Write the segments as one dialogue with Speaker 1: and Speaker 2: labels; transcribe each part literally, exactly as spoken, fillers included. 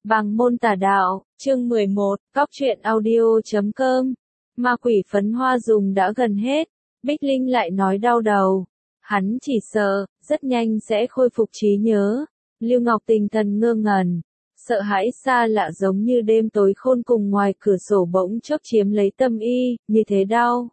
Speaker 1: Bằng môn tà đạo, chương mười một, góc truyện audio chấm com. Ma quỷ phấn hoa dùng đã gần hết, Bích Linh lại nói đau đầu. Hắn chỉ sợ, rất nhanh sẽ khôi phục trí nhớ. Lưu Ngọc tinh thần ngơ ngẩn, sợ hãi xa lạ giống như đêm tối khôn cùng ngoài cửa sổ bỗng chốc chiếm lấy tâm y, như thế đau.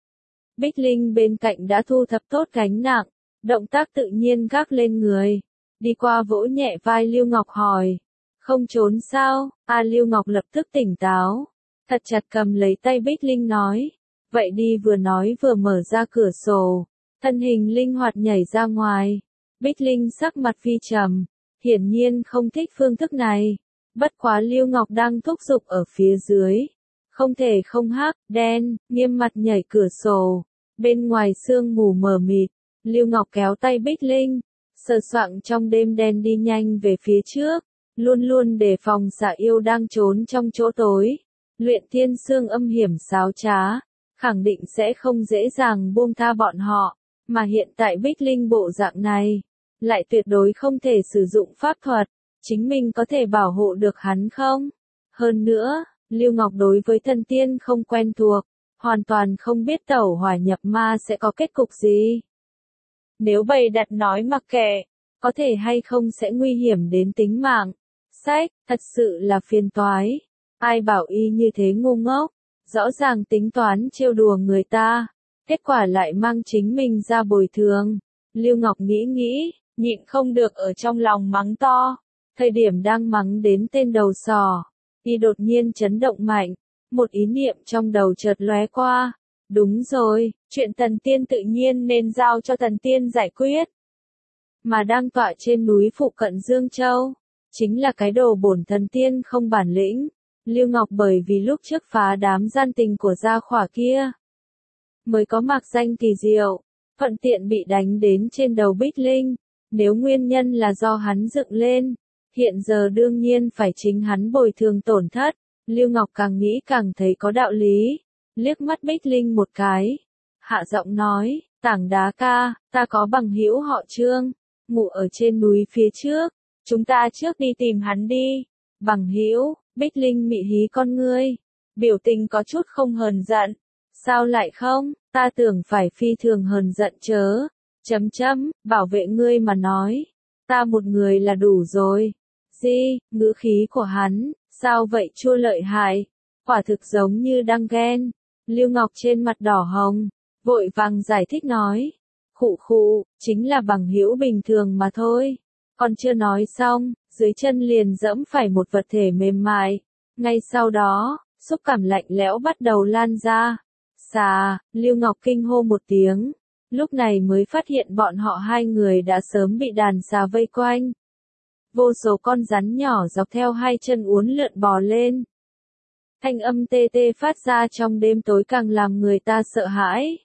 Speaker 1: Bích Linh bên cạnh đã thu thập tốt gánh nặng, động tác tự nhiên gác lên người. Đi qua vỗ nhẹ vai Lưu Ngọc hỏi. Không trốn sao? A Lưu Ngọc lập tức tỉnh táo, thật chặt cầm lấy tay Bích Linh nói. Vậy đi, vừa nói vừa mở ra cửa sổ, thân hình linh hoạt nhảy ra ngoài. Bích Linh sắc mặt phi trầm, hiển nhiên không thích phương thức này. Bất quá Lưu Ngọc đang thúc giục ở phía dưới, không thể không hắc, đen, nghiêm mặt nhảy cửa sổ. Bên ngoài sương mù mờ mịt, Lưu Ngọc kéo tay Bích Linh, sờ soạng trong đêm đen đi nhanh về phía trước. Luôn luôn đề phòng xà yêu đang trốn trong chỗ tối. Luyện thiên xương âm hiểm xáo trá, khẳng định sẽ không dễ dàng buông tha bọn họ. Mà hiện tại Bích Linh bộ dạng này, lại tuyệt đối không thể sử dụng pháp thuật. Chính mình có thể bảo hộ được hắn không? Hơn nữa, Lưu Ngọc đối với thần tiên không quen thuộc, hoàn toàn không biết tẩu hỏa nhập ma sẽ có kết cục gì. Nếu bày đặt nói mặc kệ, có thể hay không sẽ nguy hiểm đến tính mạng. Sách, thật sự là phiền toái. Ai bảo y như thế ngu ngốc, rõ ràng tính toán trêu đùa người ta, kết quả lại mang chính mình ra bồi thường. Lưu Ngọc nghĩ nghĩ, nhịn không được ở trong lòng mắng to. Thời điểm đang mắng đến tên đầu sò, y đột nhiên chấn động mạnh, một ý niệm trong đầu chợt lóe qua. Đúng rồi, chuyện thần tiên tự nhiên nên giao cho thần tiên giải quyết. Mà đang tọa trên núi phụ cận Dương Châu, chính là cái đồ bổn thần tiên không bản lĩnh. Lưu Ngọc bởi vì lúc trước phá đám gian tình của gia khỏa kia, mới có mạc danh kỳ diệu, thuận tiện bị đánh đến trên đầu Bích Linh. Nếu nguyên nhân là do hắn dựng lên, hiện giờ đương nhiên phải chính hắn bồi thường tổn thất. Lưu Ngọc càng nghĩ càng thấy có đạo lý, liếc mắt Bích Linh một cái, hạ giọng nói, Tảng Đá ca, ta có bằng hữu họ Trương, ngủ ở trên núi phía trước. Chúng ta trước đi tìm hắn đi. Bằng hữu, Bích Linh mị hí con ngươi, biểu tình có chút không hờn giận. Sao lại không, ta tưởng phải phi thường hờn giận chớ. Chấm chấm, bảo vệ ngươi mà nói. Ta một người là đủ rồi. Di, ngữ khí của hắn, sao vậy chua lợi hại. Quả thực giống như đang ghen. Lưu Ngọc trên mặt đỏ hồng, vội vàng giải thích nói. Khụ khụ, chính là bằng hữu bình thường mà thôi. Còn chưa nói xong, dưới chân liền dẫm phải một vật thể mềm mại. Ngay sau đó, xúc cảm lạnh lẽo bắt đầu lan ra. Xà, Lưu Ngọc kinh hô một tiếng. Lúc này mới phát hiện bọn họ hai người đã sớm bị đàn xà vây quanh. Vô số con rắn nhỏ dọc theo hai chân uốn lượn bò lên. Thanh âm tê tê phát ra trong đêm tối càng làm người ta sợ hãi.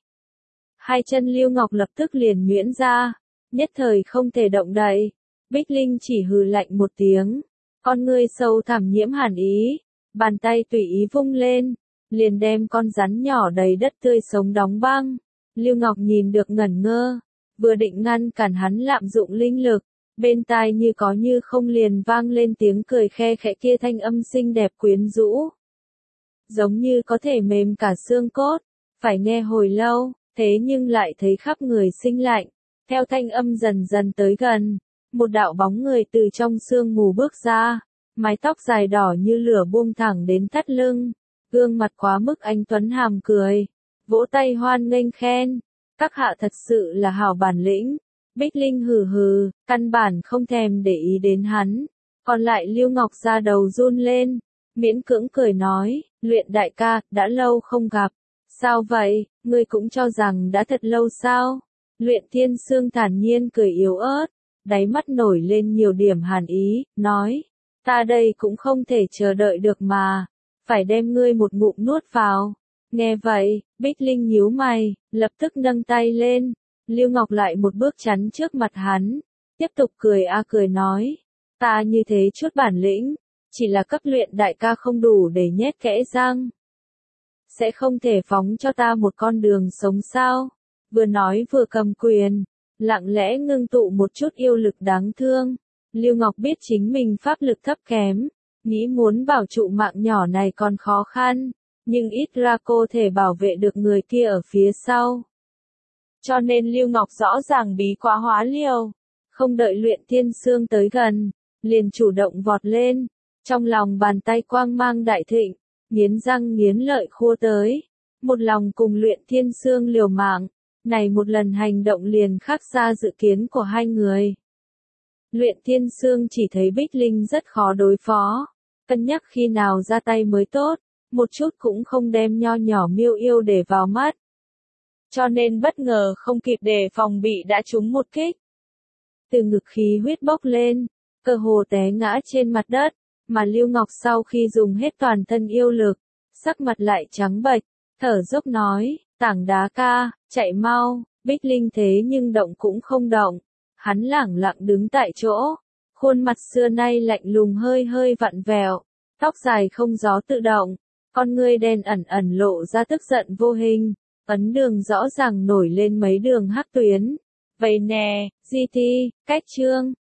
Speaker 1: Hai chân Lưu Ngọc lập tức liền nhuyễn ra, nhất thời không thể động đậy. Bích Linh chỉ hừ lạnh một tiếng, con ngươi sâu thẳm nhiễm hàn ý, bàn tay tùy ý vung lên, liền đem con rắn nhỏ đầy đất tươi sống đóng băng. Lưu Ngọc nhìn được ngẩn ngơ, vừa định ngăn cản hắn lạm dụng linh lực, bên tai như có như không liền vang lên tiếng cười khe khẽ kia, thanh âm xinh đẹp quyến rũ, giống như có thể mềm cả xương cốt. Phải nghe hồi lâu, thế nhưng lại thấy khắp người sinh lạnh. Theo thanh âm dần dần tới gần, một đạo bóng người từ trong sương mù bước ra, mái tóc dài đỏ như lửa buông thẳng đến thắt lưng, gương mặt quá mức anh tuấn hàm cười, vỗ tay hoan nghênh khen, các hạ thật sự là hảo bản lĩnh. Bích Linh hừ hừ, căn bản không thèm để ý đến hắn, còn lại Lưu Ngọc ra đầu run lên, miễn cưỡng cười nói, Luyện đại ca, đã lâu không gặp, sao vậy, ngươi cũng cho rằng đã thật lâu sao? Luyện Thiên Sương thản nhiên cười yếu ớt, đáy mắt nổi lên nhiều điểm hàn ý, nói, ta đây cũng không thể chờ đợi được mà, phải đem ngươi một ngụm nuốt vào. Nghe vậy, Bích Linh nhíu mày, lập tức nâng tay lên, Lưu Ngọc lại một bước chắn trước mặt hắn, tiếp tục cười a cười nói, ta như thế chút bản lĩnh, chỉ là cấp Luyện đại ca không đủ để nhét kẽ răng. Sẽ không thể phóng cho ta một con đường sống sao? Vừa nói vừa cầm quyền, lặng lẽ ngưng tụ một chút yêu lực đáng thương. Lưu Ngọc biết chính mình pháp lực thấp kém, nghĩ muốn bảo trụ mạng nhỏ này còn khó khăn, nhưng ít ra cô thể bảo vệ được người kia ở phía sau. Cho nên Lưu Ngọc rõ ràng bí quá hóa liều, không đợi Luyện Thiên Sương tới gần, liền chủ động vọt lên, trong lòng bàn tay quang mang đại thịnh, nghiến răng nghiến lợi khua tới, một lòng cùng Luyện Thiên Sương liều mạng, này một lần hành động liền khác xa dự kiến của hai người. Luyện Thiên Sương chỉ thấy Bích Linh rất khó đối phó, cân nhắc khi nào ra tay mới tốt, một chút cũng không đem nho nhỏ Miêu Yêu để vào mắt. Cho nên bất ngờ không kịp đề phòng bị đã trúng một kích. Từ ngực khí huyết bốc lên, cơ hồ té ngã trên mặt đất, mà Lưu Ngọc sau khi dùng hết toàn thân yêu lực, sắc mặt lại trắng bệch, thở dốc nói, Tảng Đá ca, chạy mau. Bích Linh thế nhưng động cũng không động, hắn lẳng lặng đứng tại chỗ, khuôn mặt xưa nay lạnh lùng hơi hơi vặn vẹo, tóc dài không gió tự động, con ngươi đen ẩn ẩn lộ ra tức giận vô hình, ấn đường rõ ràng nổi lên mấy đường hắc tuyến. Vậy nè, gi ti, cách chương.